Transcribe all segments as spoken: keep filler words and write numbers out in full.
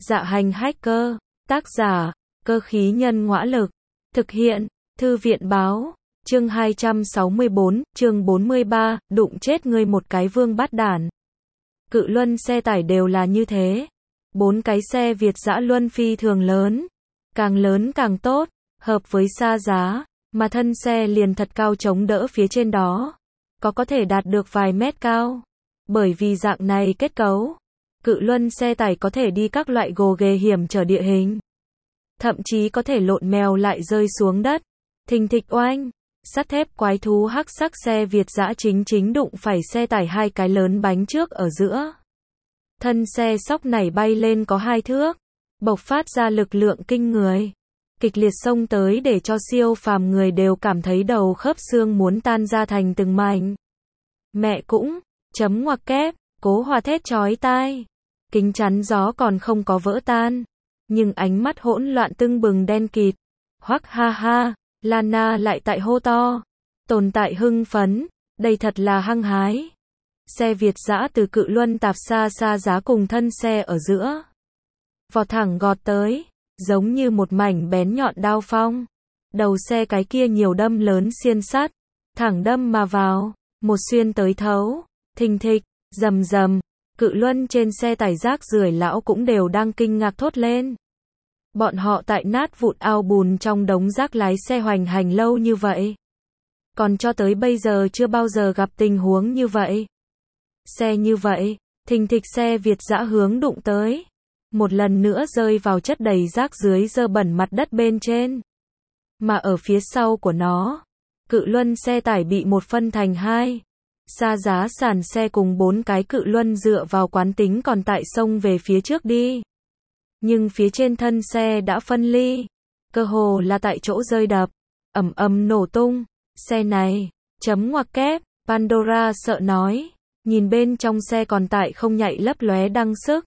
Dạ hành hacker, tác giả, cơ khí nhân ngõa lực, thực hiện, thư viện báo, chương hai trăm sáu mươi bốn, chương bốn mươi ba, đụng chết ngươi một cái vương bát đản. Cự luân xe tải đều là như thế. Bốn cái xe Việt dã luân phi thường lớn. Càng lớn càng tốt, hợp với xa giá, mà thân xe liền thật cao chống đỡ phía trên đó. Có có thể đạt được vài mét cao. Bởi vì dạng này kết cấu, cự luân xe tải có thể đi các loại gồ ghề hiểm trở địa hình. Thậm chí có thể lộn mèo lại rơi xuống đất. Thình thịch oanh, sắt thép quái thú hắc sắc xe Việt dã chính chính đụng phải xe tải hai cái lớn bánh trước ở giữa. Thân xe sóc nảy bay lên có hai thước, bộc phát ra lực lượng kinh người. Kịch liệt xông tới để cho siêu phàm người đều cảm thấy đầu khớp xương muốn tan ra thành từng mảnh. Mẹ cũng, chấm ngoặc kép, Cố Hòa thét chói tai. Kính chắn gió còn không có vỡ tan. Nhưng ánh mắt hỗn loạn tưng bừng đen kịt. Hoắc ha ha, Lana lại tại hô to. Tồn tại hưng phấn, đây thật là hăng hái. Xe Việt dã từ cự luân tạp xa xa giá cùng thân xe ở giữa. Vọt thẳng gọt tới, giống như một mảnh bén nhọn đao phong. Đầu xe cái kia nhiều đâm lớn xiên sắt, thẳng đâm mà vào, một xuyên tới thấu, thình thịch, rầm rầm, cự luân trên xe tải rác rưởi lão cũng đều đang kinh ngạc thốt lên. Bọn họ tại nát vụn ao bùn trong đống rác lái xe hoành hành lâu như vậy. Còn cho tới bây giờ chưa bao giờ gặp tình huống như vậy. Xe như vậy, thình thịch xe Việt dã hướng đụng tới. Một lần nữa rơi vào chất đầy rác dưới dơ bẩn mặt đất bên trên. Mà ở phía sau của nó, cự luân xe tải bị một phân thành hai. Xa giá sàn xe cùng bốn cái cự luân dựa vào quán tính còn tại sông về phía trước đi. Nhưng phía trên thân xe đã phân ly. Cơ hồ là tại chỗ rơi đập. Ầm ầm nổ tung. Xe này, chấm ngoặc kép, Pandora sợ nói. Nhìn bên trong xe còn tại không nhạy lấp lóe đăng sức.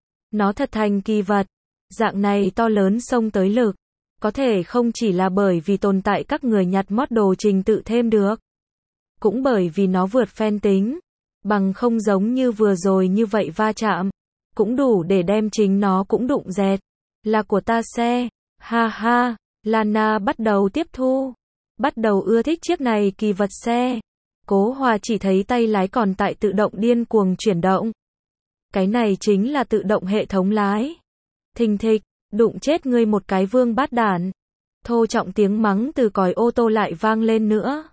Nó thật thành kỳ vật. Dạng này to lớn xông tới lực. Có thể không chỉ là bởi vì tồn tại các người nhặt mót đồ trình tự thêm được. Cũng bởi vì nó vượt phen tính. Bằng không giống như vừa rồi như vậy va chạm. Cũng đủ để đem chính nó cũng đụng dẹt. Là của ta xe. Ha ha. Lana bắt đầu tiếp thu. Bắt đầu ưa thích chiếc này kỳ vật xe. Cố Hòa chỉ thấy tay lái còn tại tự động điên cuồng chuyển động. Cái này chính là tự động hệ thống lái. Thình thịch, đụng chết ngươi một cái vương bát đản. Thô trọng tiếng mắng từ còi ô tô lại vang lên nữa.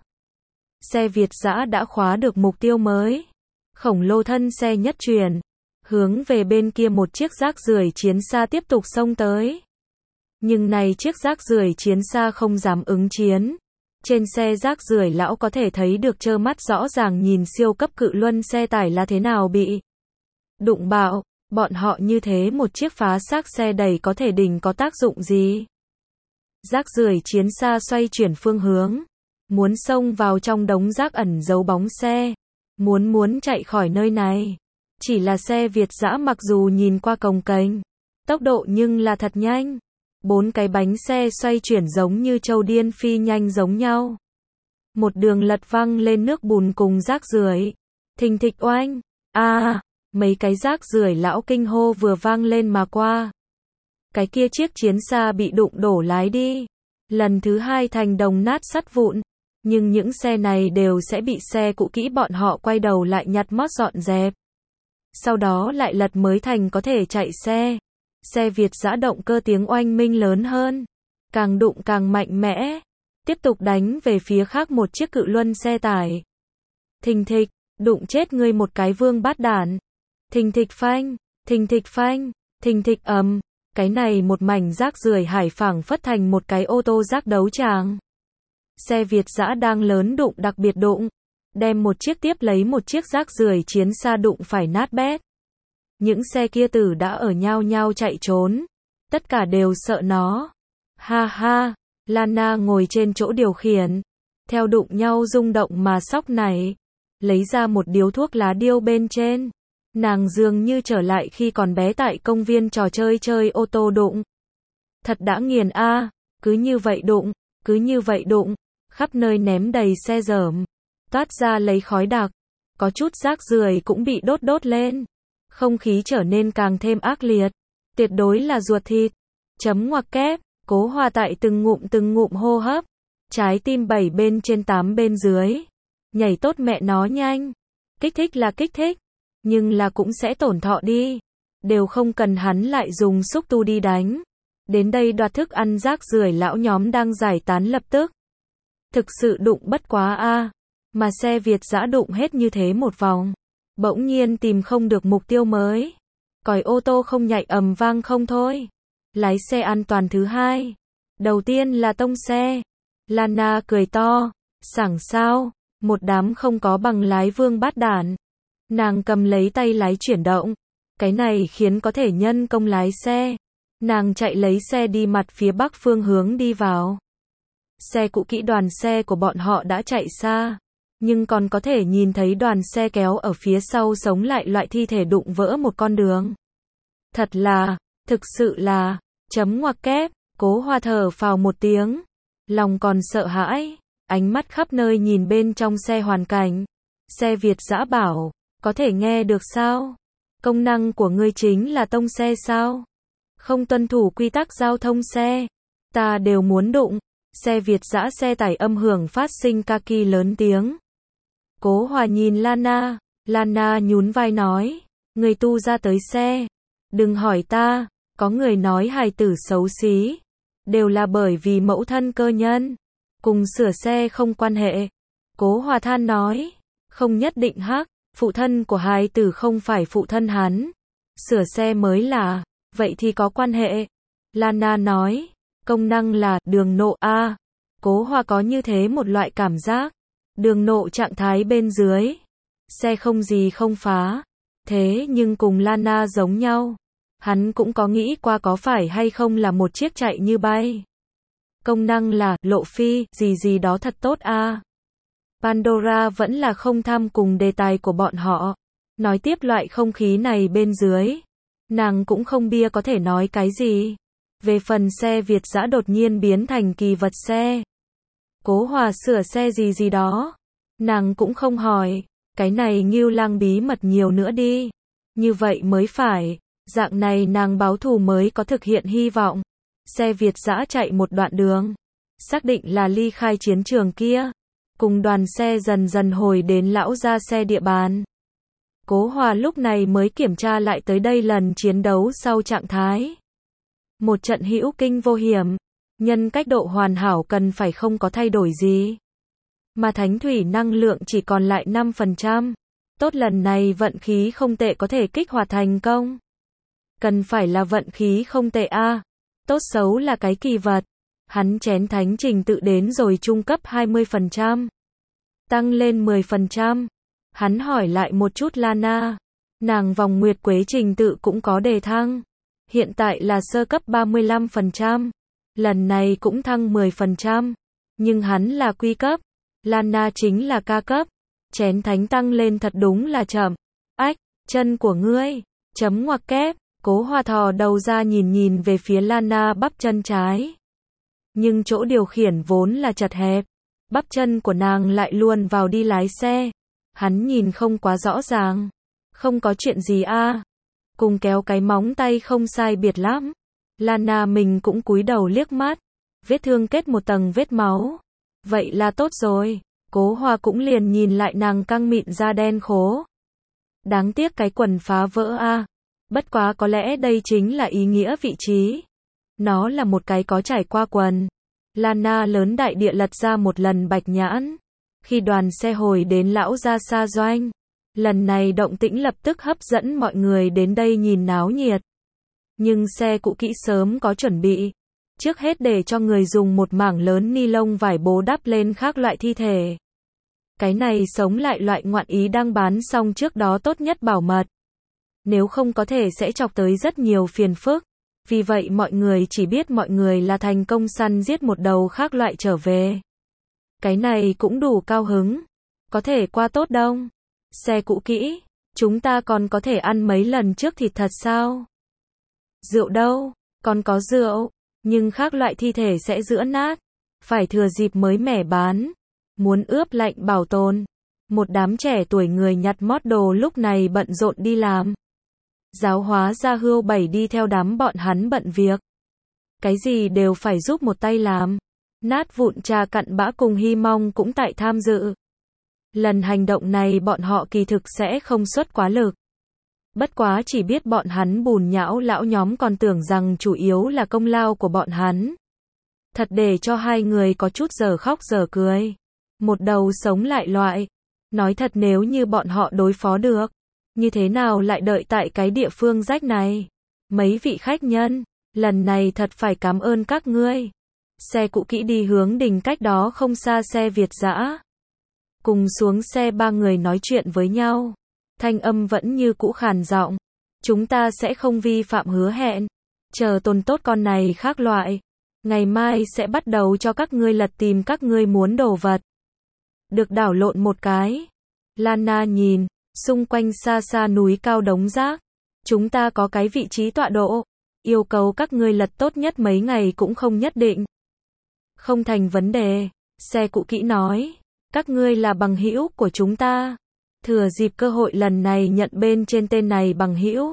Xe Việt dã đã khóa được mục tiêu mới. Khổng lồ thân xe nhất chuyển. Hướng về bên kia một chiếc rác rưởi chiến xa tiếp tục xông tới. Nhưng này chiếc rác rưởi chiến xa không dám ứng chiến. Trên xe rác rưởi lão có thể thấy được trơ mắt rõ ràng nhìn siêu cấp cự luân xe tải là thế nào bị đụng bạo. Bọn họ như thế một chiếc phá xác xe đẩy có thể đỉnh có tác dụng gì? Rác rưởi chiến xa xoay chuyển phương hướng. Muốn xông vào trong đống rác ẩn giấu bóng xe. Muốn muốn chạy khỏi nơi này. Chỉ là xe Việt dã mặc dù nhìn qua cồng kềnh. Tốc độ nhưng là thật nhanh. Bốn cái bánh xe xoay chuyển giống như trâu điên phi nhanh giống nhau. Một đường lật văng lên nước bùn cùng rác rưởi. Thình thịch oanh. À, mấy cái rác rưởi lão kinh hô vừa vang lên mà qua. Cái kia chiếc chiến xa bị đụng đổ lái đi. Lần thứ hai thành đồng nát sắt vụn. Nhưng những xe này đều sẽ bị xe cũ kỹ bọn họ quay đầu lại nhặt mót dọn dẹp. Sau đó lại lật mới thành có thể chạy xe. Xe Việt dã động cơ tiếng oanh minh lớn hơn. Càng đụng càng mạnh mẽ. Tiếp tục đánh về phía khác một chiếc cự luân xe tải. Thình thịch, đụng chết ngươi một cái vương bát đản. Thình thịch phanh, thình thịch phanh, thình thịch ầm. Cái này một mảnh rác rưởi hải phảng phất thành một cái ô tô rác đấu tràng. Xe Việt dã đang lớn đụng đặc biệt đụng. Đem một chiếc tiếp lấy một chiếc rác rưởi chiến xa đụng phải nát bét. Những xe kia tử đã ở nhau nhau chạy trốn. Tất cả đều sợ nó. Ha ha, Lana ngồi trên chỗ điều khiển. Theo đụng nhau rung động mà sóc nảy. Lấy ra một điếu thuốc lá điêu bên trên. Nàng dường như trở lại khi còn bé tại công viên trò chơi chơi ô tô đụng. Thật đã nghiền a, à, cứ như vậy đụng, cứ như vậy đụng. Khắp nơi ném đầy xe dởm. Toát ra lấy khói đặc. Có chút rác rưởi cũng bị đốt đốt lên. Không khí trở nên càng thêm ác liệt. Tuyệt đối là ruột thịt. Chấm ngoặc kép, Cố Hòa tại từng ngụm từng ngụm hô hấp. Trái tim bảy bên trên tám bên dưới. Nhảy tốt mẹ nó nhanh. Kích thích là kích thích. Nhưng là cũng sẽ tổn thọ đi. Đều không cần hắn lại dùng xúc tu đi đánh. Đến đây đoạt thức ăn rác rưởi lão nhóm đang giải tán lập tức. Thực sự đụng bất quá a, mà xe Việt dã đụng hết như thế một vòng. Bỗng nhiên tìm không được mục tiêu mới. Còi ô tô không nhạy ầm vang không thôi. Lái xe an toàn thứ hai. Đầu tiên là tông xe. Lana cười to. Sảng sao, một đám không có bằng lái vương bát đản. Nàng cầm lấy tay lái chuyển động. Cái này khiến có thể nhân công lái xe. Nàng chạy lấy xe đi mặt phía bắc phương hướng đi vào. Xe cũ kỹ đoàn xe của bọn họ đã chạy xa. Nhưng còn có thể nhìn thấy đoàn xe kéo ở phía sau sống lại loại thi thể đụng vỡ một con đường. Thật là, thực sự là, chấm ngoặc kép, Cố Hòa thở phào một tiếng. Lòng còn sợ hãi, ánh mắt khắp nơi nhìn bên trong xe hoàn cảnh. Xe Việt dã bảo, có thể nghe được sao? Công năng của ngươi chính là tông xe sao? Không tuân thủ quy tắc giao thông xe. Ta đều muốn đụng. Xe Việt dã xe tải âm hưởng phát sinh kaki lớn tiếng. Cố Hòa nhìn Lana. Lana nhún vai nói. Người tu ra tới xe. Đừng hỏi ta. Có người nói hài tử xấu xí. Đều là bởi vì mẫu thân cơ nhân. Cùng sửa xe không quan hệ. Cố Hòa than nói. Không nhất định hắc. Phụ thân của hài tử không phải phụ thân hắn. Sửa xe mới là. Vậy thì có quan hệ. Lana nói. Công năng là đường nộ A. Cố Hòa có như thế một loại cảm giác. Đường nộ trạng thái bên dưới. Xe không gì không phá. Thế nhưng cùng Lana giống nhau. Hắn cũng có nghĩ qua có phải hay không là một chiếc chạy như bay. Công năng là lộ phi, gì gì đó thật tốt a. Pandora vẫn là không tham cùng đề tài của bọn họ. Nói tiếp loại không khí này bên dưới. Nàng cũng không bia có thể nói cái gì. Về phần xe Việt dã đột nhiên biến thành kỳ vật xe. Cố Hòa sửa xe gì gì đó. Nàng cũng không hỏi. Cái này Ngưu Lang bí mật nhiều nữa đi. Như vậy mới phải. Dạng này nàng báo thù mới có thực hiện hy vọng. Xe Việt dã chạy một đoạn đường. Xác định là ly khai chiến trường kia. Cùng đoàn xe dần dần hồi đến lão gia xe địa bàn. Cố Hòa lúc này mới kiểm tra lại tới đây lần chiến đấu sau trạng thái. Một trận hữu kinh vô hiểm. Nhân cách độ hoàn hảo cần phải không có thay đổi gì. Mà thánh thủy năng lượng chỉ còn lại năm phần trăm. Tốt lần này vận khí không tệ có thể kích hoạt thành công. Cần phải là vận khí không tệ a. À. Tốt xấu là cái kỳ vật. Hắn chén thánh trình tự đến rồi trung cấp hai mươi phần trăm. Tăng lên mười phần trăm. Hắn hỏi lại một chút Lana. Nàng vòng nguyệt quế trình tự cũng có đề thăng. Hiện tại là sơ cấp ba mươi lăm phần trăm. Lần này cũng thăng mười phần trăm. Nhưng hắn là quy cấp. Lana chính là ca cấp. Chén thánh tăng lên thật đúng là chậm. Ách, chân của ngươi. Chấm ngoặc kép. Cố Hòa thò đầu ra nhìn nhìn về phía Lana bắp chân trái. Nhưng chỗ điều khiển vốn là chật hẹp. Bắp chân của nàng lại luôn vào đi lái xe. Hắn nhìn không quá rõ ràng. Không có chuyện gì a. À. Cùng kéo cái móng tay không sai biệt lắm. Lana mình cũng cúi đầu liếc mắt. Vết thương kết một tầng vết máu. Vậy là tốt rồi. Cố Hòa cũng liền nhìn lại nàng căng mịn da đen khố. Đáng tiếc cái quần phá vỡ a. À. Bất quá có lẽ đây chính là ý nghĩa vị trí. Nó là một cái có trải qua quần. Lana lớn đại địa lật ra một lần bạch nhãn. Khi đoàn xe hồi đến lão gia xa doanh. Lần này động tĩnh lập tức hấp dẫn mọi người đến đây nhìn náo nhiệt. Nhưng xe cũ kỹ sớm có chuẩn bị. Trước hết để cho người dùng một mảng lớn ni lông vải bố đắp lên các loại thi thể. Cái này sống lại loại ngoạn ý đang bán xong trước đó tốt nhất bảo mật. Nếu không có thể sẽ chọc tới rất nhiều phiền phức. Vì vậy mọi người chỉ biết mọi người là thành công săn giết một đầu khác loại trở về. Cái này cũng đủ cao hứng. Có thể qua tốt đông. Xe cũ kỹ. Chúng ta còn có thể ăn mấy lần trước thịt thật sao? Rượu đâu? Còn có rượu. Nhưng khác loại thi thể sẽ rữa nát. Phải thừa dịp mới mẻ bán. Muốn ướp lạnh bảo tồn. Một đám trẻ tuổi người nhặt mót đồ lúc này bận rộn đi làm. Giáo hóa ra Hưu Bảy đi theo đám bọn hắn bận việc. Cái gì đều phải giúp một tay làm. Nát vụn trà cặn bã cùng Hy Mong cũng tại tham dự. Lần hành động này bọn họ kỳ thực sẽ không xuất quá lực. Bất quá chỉ biết bọn hắn bùn nhão lão nhóm còn tưởng rằng chủ yếu là công lao của bọn hắn. Thật để cho hai người có chút giờ khóc giờ cười. Một đầu sống lại loại. Nói thật nếu như bọn họ đối phó được, như thế nào lại đợi tại cái địa phương rách này. Mấy vị khách nhân, lần này thật phải cảm ơn các ngươi. Xe cũ kỹ đi hướng đình cách đó không xa xe Việt dã. Cùng xuống xe ba người nói chuyện với nhau. Thanh âm vẫn như cũ khàn giọng. Chúng ta sẽ không vi phạm hứa hẹn. Chờ tồn tốt con này khác loại. Ngày mai sẽ bắt đầu cho các ngươi lật tìm các ngươi muốn đồ vật. Được đảo lộn một cái. Lana nhìn, xung quanh xa xa núi cao đống rác. Chúng ta có cái vị trí tọa độ. Yêu cầu các ngươi lật tốt nhất mấy ngày cũng không nhất định. Không thành vấn đề. Xe cũ kỹ nói. Các ngươi là bằng hữu của chúng ta. Thừa dịp cơ hội lần này nhận bên trên tên này bằng hữu.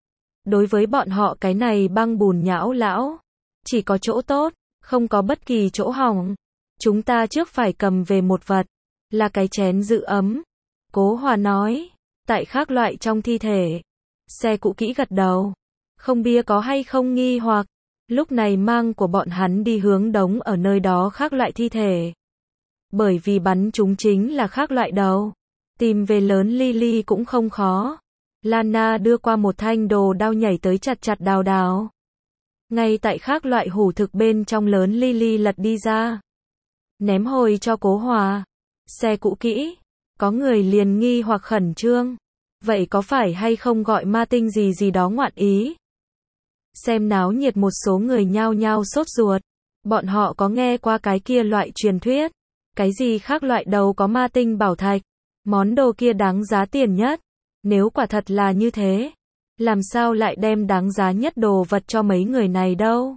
Đối với bọn họ cái này băng bùn nhão lão. Chỉ có chỗ tốt, không có bất kỳ chỗ hỏng. Chúng ta trước phải cầm về một vật. Là cái chén giữ ấm. Cố Hòa nói. Tại khác loại trong thi thể. Xe cũ kỹ gật đầu. Không bia có hay không nghi hoặc. Lúc này mang của bọn hắn đi hướng đống ở nơi đó khác loại thi thể. Bởi vì bắn chúng chính là khác loại đầu. Tìm về lớn Lily cũng không khó. Lana đưa qua một thanh đồ đao nhảy tới chặt chặt đào đào. Ngay tại khác loại hủ thực bên trong lớn Lily lật đi ra. Ném hồi cho Cố Hòa. Xe cũ kỹ. Có người liền nghi hoặc khẩn trương. Vậy có phải hay không gọi ma tinh gì gì đó ngoạn ý? Xem náo nhiệt một số người nhao nhao sốt ruột. Bọn họ có nghe qua cái kia loại truyền thuyết. Cái gì khác loại đầu có ma tinh bảo thạch. Món đồ kia đáng giá tiền nhất. Nếu quả thật là như thế. Làm sao lại đem đáng giá nhất đồ vật cho mấy người này đâu?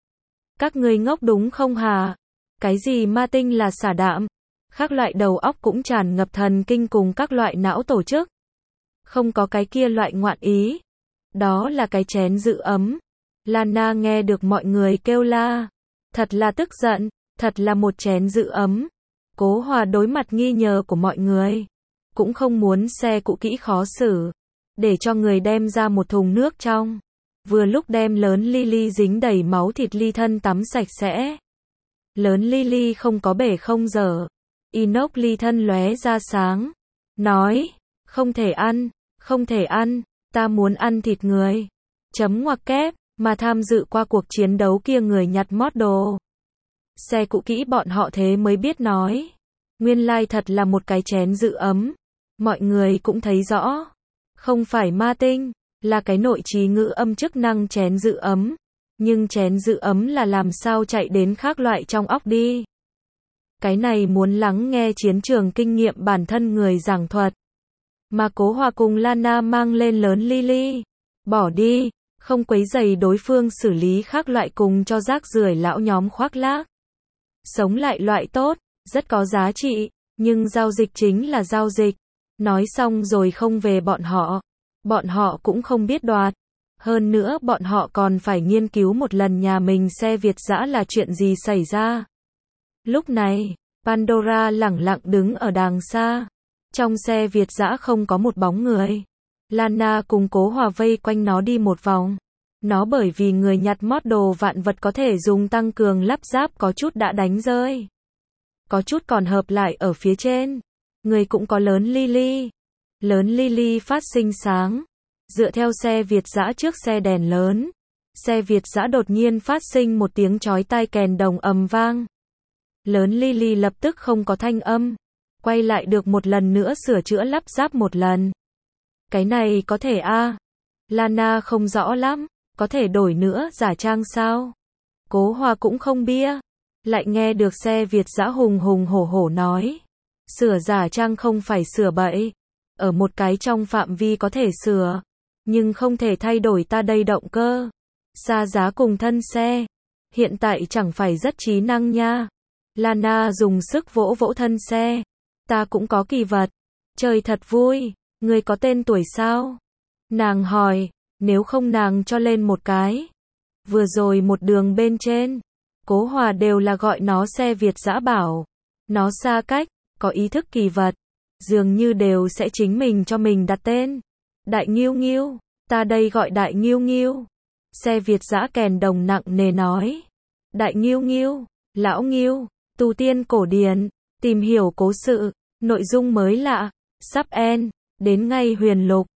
Các ngươi ngốc đúng không hả? Cái gì ma tinh là xả đạm? Khác loại đầu óc cũng tràn ngập thần kinh cùng các loại não tổ chức. Không có cái kia loại ngoạn ý. Đó là cái chén giữ ấm. Lana nghe được mọi người kêu la. Thật là tức giận. Thật là một chén giữ ấm. Cố Hòa đối mặt nghi ngờ của mọi người. Cũng không muốn xe cũ kỹ khó xử. Để cho người đem ra một thùng nước trong. Vừa lúc đem lớn Lily dính đầy máu thịt ly thân tắm sạch sẽ. Lớn Lily không có bể không dở. Inox ly thân lóe ra sáng. Nói. Không thể ăn. Không thể ăn. Ta muốn ăn thịt người. Chấm ngoặc kép. Mà tham dự qua cuộc chiến đấu kia người nhặt mót đồ. Xe cũ kỹ bọn họ thế mới biết nói. Nguyên lai thật là một cái chén giữ ấm. Mọi người cũng thấy rõ. Không phải ma tinh. Là cái nội trí ngữ âm chức năng chén giữ ấm. Nhưng chén giữ ấm là làm sao chạy đến khác loại trong óc đi. Cái này muốn lắng nghe chiến trường kinh nghiệm bản thân người giảng thuật. Mà Cố Hòa cùng Lana mang lên lớn Lily. Bỏ đi. Không quấy rầy đối phương xử lý khác loại cùng cho rác rưởi lão nhóm khoác lác. Sống lại loại tốt. Rất có giá trị. Nhưng giao dịch chính là giao dịch. Nói xong rồi không về bọn họ. Bọn họ cũng không biết đoạt. Hơn nữa bọn họ còn phải nghiên cứu một lần nhà mình xe Việt dã là chuyện gì xảy ra. Lúc này, Pandora lẳng lặng đứng ở đàng xa. Trong xe Việt dã không có một bóng người. Lana cùng Cố Hòa vây quanh nó đi một vòng. Nó bởi vì người nhặt mót đồ vạn vật có thể dùng tăng cường lắp ráp có chút đã đánh rơi. Có chút còn hợp lại ở phía trên. Người cũng có lớn Lily. Lớn Lily phát sinh sáng. Dựa theo xe Việt dã trước xe đèn lớn. Xe Việt dã đột nhiên phát sinh một tiếng chói tai kèn đồng ầm vang. Lớn Lily lập tức không có thanh âm. Quay lại được một lần nữa sửa chữa lắp ráp một lần. Cái này có thể a à? Lana không rõ lắm. Có thể đổi nữa giả trang sao? Cố Hòa cũng không bia. Lại nghe được xe Việt dã hùng hùng hổ hổ nói. Sửa giả trang không phải sửa bậy. Ở một cái trong phạm vi có thể sửa. Nhưng không thể thay đổi ta đây động cơ. Xa giá cùng thân xe. Hiện tại chẳng phải rất trí năng nha. Lana dùng sức vỗ vỗ thân xe. Ta cũng có kỳ vật. Chơi thật vui. Người có tên tuổi sao? Nàng hỏi. nếu không nàng cho lên một cái. Vừa rồi một đường bên trên, Cố Hòa đều là gọi nó xe Việt dã bảo. Nó xa cách, có ý thức kỳ vật, dường như đều sẽ chính mình cho mình đặt tên. Đại Nghiêu Nghiêu, ta đây gọi Đại Nghiêu Nghiêu. Xe Việt dã kèn đồng nặng nề nói. Đại Nghiêu Nghiêu, lão Nghiêu, tu tiên cổ điển, tìm hiểu cố sự, nội dung mới lạ, sắp end, đến ngay huyền lục.